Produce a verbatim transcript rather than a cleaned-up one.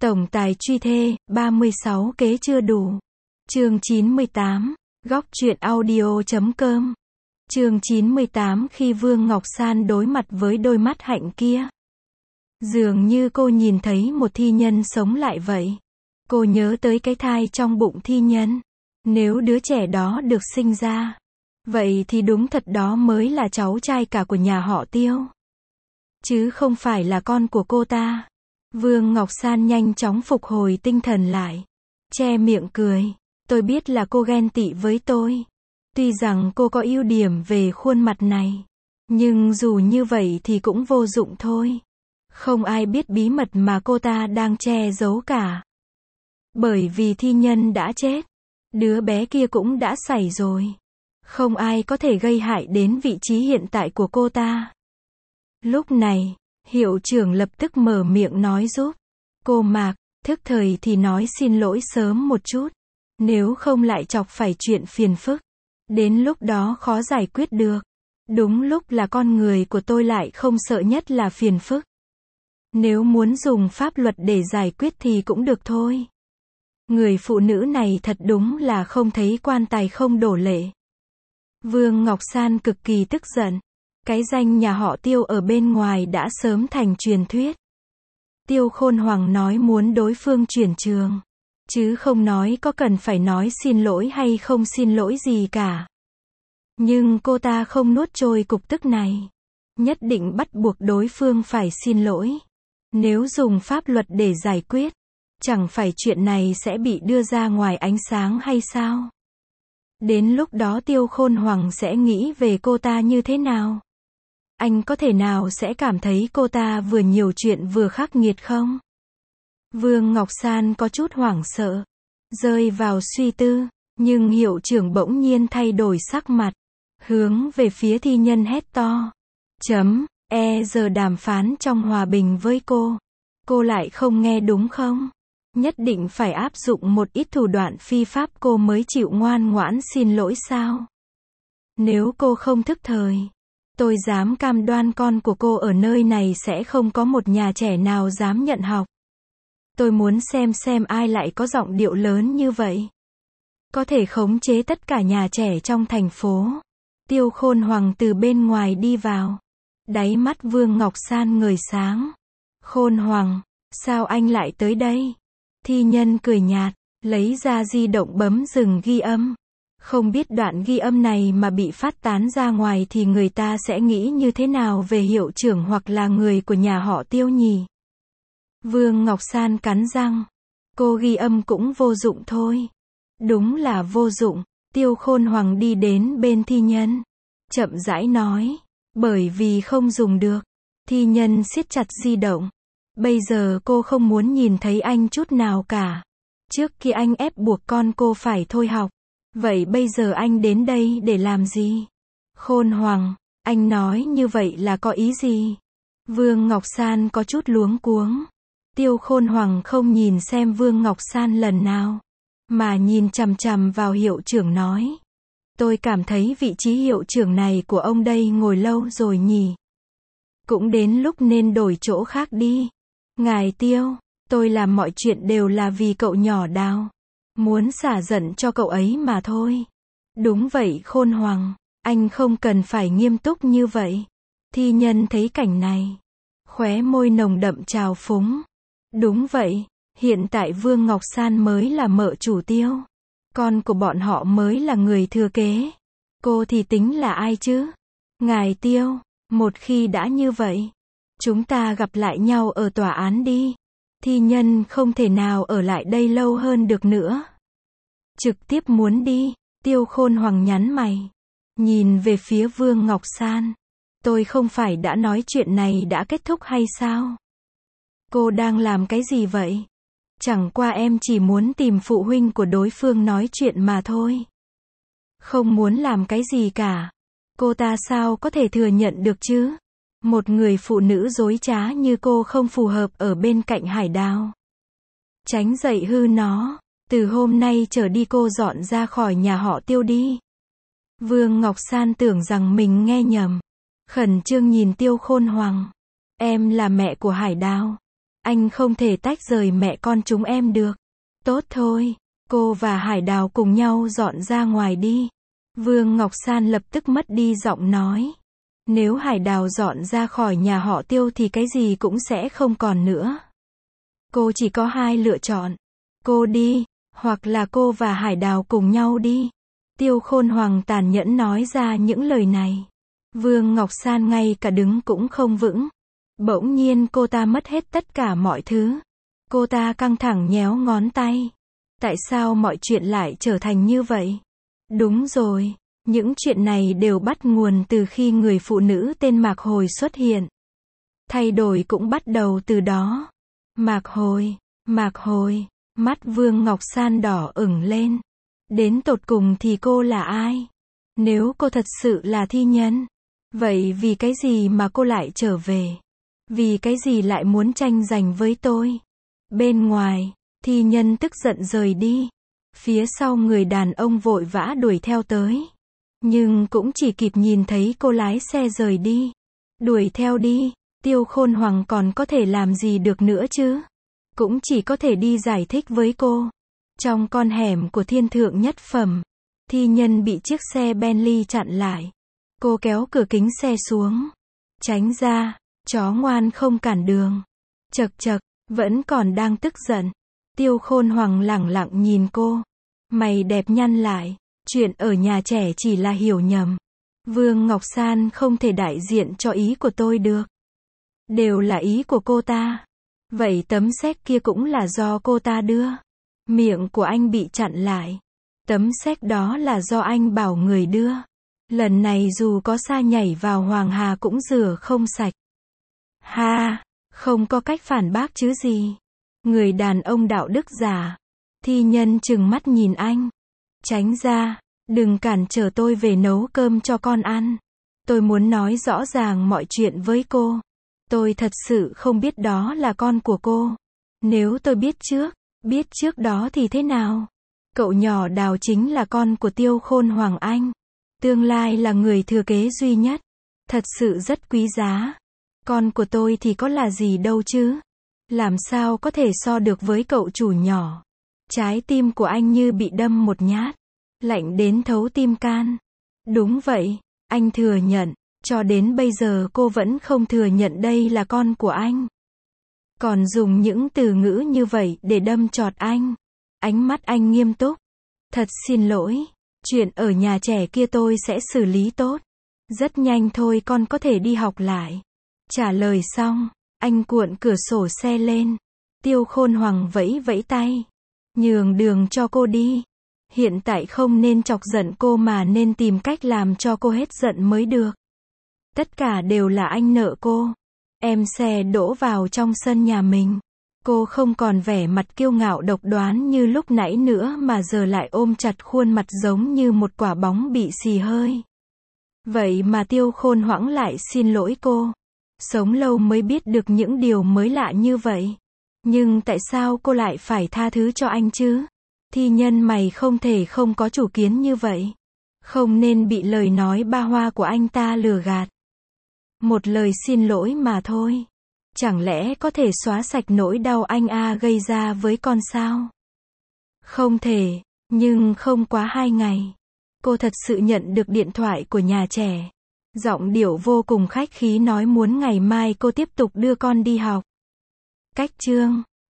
Tổng tài truy thê, ba mươi sáu kế chưa đủ. Chương chín mươi tám, góc truyện audio chấm com. Chương chín mươi tám khi Vương Ngọc San đối mặt với đôi mắt hạnh kia. Dường như cô nhìn thấy một thi nhân sống lại vậy. Cô nhớ tới cái thai trong bụng thi nhân. Nếu đứa trẻ đó được sinh ra, vậy thì đúng thật đó mới là cháu trai cả của nhà họ Tiêu. Chứ không phải là con của cô ta. Vương Ngọc San nhanh chóng phục hồi tinh thần lại. Che miệng cười. Tôi biết là cô ghen tị với tôi. Tuy rằng cô có ưu điểm về khuôn mặt này. Nhưng dù như vậy thì cũng vô dụng thôi. Không ai biết bí mật mà cô ta đang che giấu cả. Bởi vì thi nhân đã chết. Đứa bé kia cũng đã xảy rồi. Không ai có thể gây hại đến vị trí hiện tại của cô ta. Lúc này, hiệu trưởng lập tức mở miệng nói giúp. Cô Mạc, thức thời thì nói xin lỗi sớm một chút. Nếu không lại chọc phải chuyện phiền phức. Đến lúc đó khó giải quyết được. Đúng lúc là con người của tôi lại không sợ nhất là phiền phức. Nếu muốn dùng pháp luật để giải quyết thì cũng được thôi. Người phụ nữ này thật đúng là không thấy quan tài không đổ lệ. Vương Ngọc San cực kỳ tức giận. Cái danh nhà họ Tiêu ở bên ngoài đã sớm thành truyền thuyết. Tiêu Khôn Hoàng nói muốn đối phương chuyển trường. Chứ không nói có cần phải nói xin lỗi hay không xin lỗi gì cả. Nhưng cô ta không nuốt trôi cục tức này. Nhất định bắt buộc đối phương phải xin lỗi. Nếu dùng pháp luật để giải quyết, chẳng phải chuyện này sẽ bị đưa ra ngoài ánh sáng hay sao? Đến lúc đó Tiêu Khôn Hoàng sẽ nghĩ về cô ta như thế nào? Anh có thể nào sẽ cảm thấy cô ta vừa nhiều chuyện vừa khắc nghiệt không? Vương Ngọc San có chút hoảng sợ, rơi vào suy tư, nhưng hiệu trưởng bỗng nhiên thay đổi sắc mặt, hướng về phía thi nhân hét to. Chấm, e giờ đàm phán trong hòa bình với cô. Cô lại không nghe đúng không? Nhất định phải áp dụng một ít thủ đoạn phi pháp cô mới chịu ngoan ngoãn xin lỗi sao? Nếu cô không thức thời, tôi dám cam đoan con của cô ở nơi này sẽ không có một nhà trẻ nào dám nhận học. Tôi muốn xem xem ai lại có giọng điệu lớn như vậy. Có thể khống chế tất cả nhà trẻ trong thành phố. Tiêu Khôn Hoàng từ bên ngoài đi vào. Đáy mắt Vương Ngọc San ngời sáng. Khôn Hoàng, sao anh lại tới đây? Thi nhân cười nhạt, lấy ra di động bấm dừng ghi âm. Không biết đoạn ghi âm này mà bị phát tán ra ngoài thì người ta sẽ nghĩ như thế nào về hiệu trưởng hoặc là người của nhà họ Tiêu nhỉ? Vương Ngọc San cắn răng. Cô ghi âm cũng vô dụng thôi. Đúng là vô dụng. Tiêu Khôn Hoàng đi đến bên thi nhân. Chậm rãi nói. Bởi vì không dùng được. Thi nhân siết chặt di động. Bây giờ cô không muốn nhìn thấy anh chút nào cả. Trước kia anh ép buộc con cô phải thôi học. Vậy bây giờ anh đến đây để làm gì? Khôn Hoàng, anh nói như vậy là có ý gì? Vương Ngọc San có chút luống cuống. Tiêu Khôn Hoàng không nhìn xem Vương Ngọc San lần nào, mà nhìn chằm chằm vào hiệu trưởng nói. Tôi cảm thấy vị trí hiệu trưởng này của ông đây ngồi lâu rồi nhỉ. Cũng đến lúc nên đổi chỗ khác đi. Ngài Tiêu, tôi làm mọi chuyện đều là vì cậu nhỏ Đào. Muốn xả giận cho cậu ấy mà thôi. Đúng vậy Khôn Hoàng, anh không cần phải nghiêm túc như vậy. Thi nhân thấy cảnh này, khóe môi nồng đậm trào phúng. Đúng vậy, hiện tại Vương Ngọc San mới là mợ chủ Tiêu. Con của bọn họ mới là người thừa kế. Cô thì tính là ai chứ? Ngài Tiêu, một khi đã như vậy, chúng ta gặp lại nhau ở tòa án đi. Thi nhân không thể nào ở lại đây lâu hơn được nữa. Trực tiếp muốn đi. Tiêu Khôn Hoàng nhắn mày. Nhìn về phía Vương Ngọc San. Tôi không phải đã nói chuyện này đã kết thúc hay sao? Cô đang làm cái gì vậy? Chẳng qua em chỉ muốn tìm phụ huynh của đối phương nói chuyện mà thôi. Không muốn làm cái gì cả. Cô ta sao có thể thừa nhận được chứ? Một người phụ nữ dối trá như cô không phù hợp ở bên cạnh Hải Đào. Tránh dậy hư nó. Từ hôm nay trở đi cô dọn ra khỏi nhà họ Tiêu đi. Vương Ngọc San tưởng rằng mình nghe nhầm. Khẩn trương nhìn Tiêu Khôn Hoàng. Em là mẹ của Hải Đào. Anh không thể tách rời mẹ con chúng em được. Tốt thôi, cô và Hải Đào cùng nhau dọn ra ngoài đi. Vương Ngọc San lập tức mất đi giọng nói. Nếu Hải Đào dọn ra khỏi nhà họ Tiêu thì cái gì cũng sẽ không còn nữa. Cô chỉ có hai lựa chọn. Cô đi, hoặc là cô và Hải Đào cùng nhau đi. Tiêu Khôn Hoàng tàn nhẫn nói ra những lời này. Vương Ngọc San ngay cả đứng cũng không vững. Bỗng nhiên cô ta mất hết tất cả mọi thứ. Cô ta căng thẳng nhéo ngón tay. Tại sao mọi chuyện lại trở thành như vậy? Đúng rồi, những chuyện này đều bắt nguồn từ khi người phụ nữ tên Mạc Hồi xuất hiện. Thay đổi cũng bắt đầu từ đó. Mạc Hồi, Mạc Hồi, mắt Vương Ngọc San đỏ ửng lên. Đến tột cùng thì cô là ai? Nếu cô thật sự là thi nhân, vậy vì cái gì mà cô lại trở về? Vì cái gì lại muốn tranh giành với tôi? Bên ngoài, thi nhân tức giận rời đi. Phía sau người đàn ông vội vã đuổi theo tới. Nhưng cũng chỉ kịp nhìn thấy cô lái xe rời đi. Đuổi theo đi, Tiêu Khôn Hoàng còn có thể làm gì được nữa chứ? Cũng chỉ có thể đi giải thích với cô. Trong con hẻm của thiên thượng nhất phẩm, thi nhân bị chiếc xe Bentley chặn lại. Cô kéo cửa kính xe xuống. Tránh ra, chó ngoan không cản đường. Chậc chậc, vẫn còn đang tức giận. Tiêu Khôn Hoàng lẳng lặng nhìn cô. Mày đẹp nhăn lại. Chuyện ở nhà trẻ chỉ là hiểu nhầm. Vương Ngọc San không thể đại diện cho ý của tôi được. Đều là ý của cô ta. Vậy tấm séc kia cũng là do cô ta đưa. Miệng của anh bị chặn lại. Tấm séc đó là do anh bảo người đưa. Lần này dù có sa nhảy vào Hoàng Hà cũng rửa không sạch. Ha, không có cách phản bác chứ gì. Người đàn ông đạo đức giả. Thi nhân trừng mắt nhìn anh. Tránh ra, đừng cản trở tôi về nấu cơm cho con ăn. Tôi muốn nói rõ ràng mọi chuyện với cô. Tôi thật sự không biết đó là con của cô. Nếu tôi biết trước, biết trước đó thì thế nào? Cậu nhỏ Đào chính là con của Tiêu Khôn Hoàng anh. Tương lai là người thừa kế duy nhất. Thật sự rất quý giá. Con của tôi thì có là gì đâu chứ? Làm sao có thể so được với cậu chủ nhỏ? Trái tim của anh như bị đâm một nhát. Lạnh đến thấu tim can. Đúng vậy, anh thừa nhận. Cho đến bây giờ cô vẫn không thừa nhận đây là con của anh. Còn dùng những từ ngữ như vậy để đâm chọt anh. Ánh mắt anh nghiêm túc. Thật xin lỗi. Chuyện ở nhà trẻ kia tôi sẽ xử lý tốt. Rất nhanh thôi con có thể đi học lại. Trả lời xong, anh cuộn cửa sổ xe lên. Tiêu Khôn Hoàng vẫy vẫy tay. Nhường đường cho cô đi. Hiện tại không nên chọc giận cô mà nên tìm cách làm cho cô hết giận mới được. Tất cả đều là anh nợ cô. Em xe đỗ vào trong sân nhà mình. Cô không còn vẻ mặt kiêu ngạo độc đoán như lúc nãy nữa mà giờ lại ôm chặt khuôn mặt giống như một quả bóng bị xì hơi. Vậy mà Tiêu Khôn Hoãng lại xin lỗi cô. Sống lâu mới biết được những điều mới lạ như vậy. Nhưng tại sao cô lại phải tha thứ cho anh chứ? Thi nhân mày không thể không có chủ kiến như vậy. Không nên bị lời nói ba hoa của anh ta lừa gạt. Một lời xin lỗi mà thôi. Chẳng lẽ có thể xóa sạch nỗi đau anh A gây ra với con sao? Không thể, nhưng không quá hai ngày. Cô thật sự nhận được điện thoại của nhà trẻ. Giọng điệu vô cùng khách khí nói muốn ngày mai cô tiếp tục đưa con đi học. Cách chương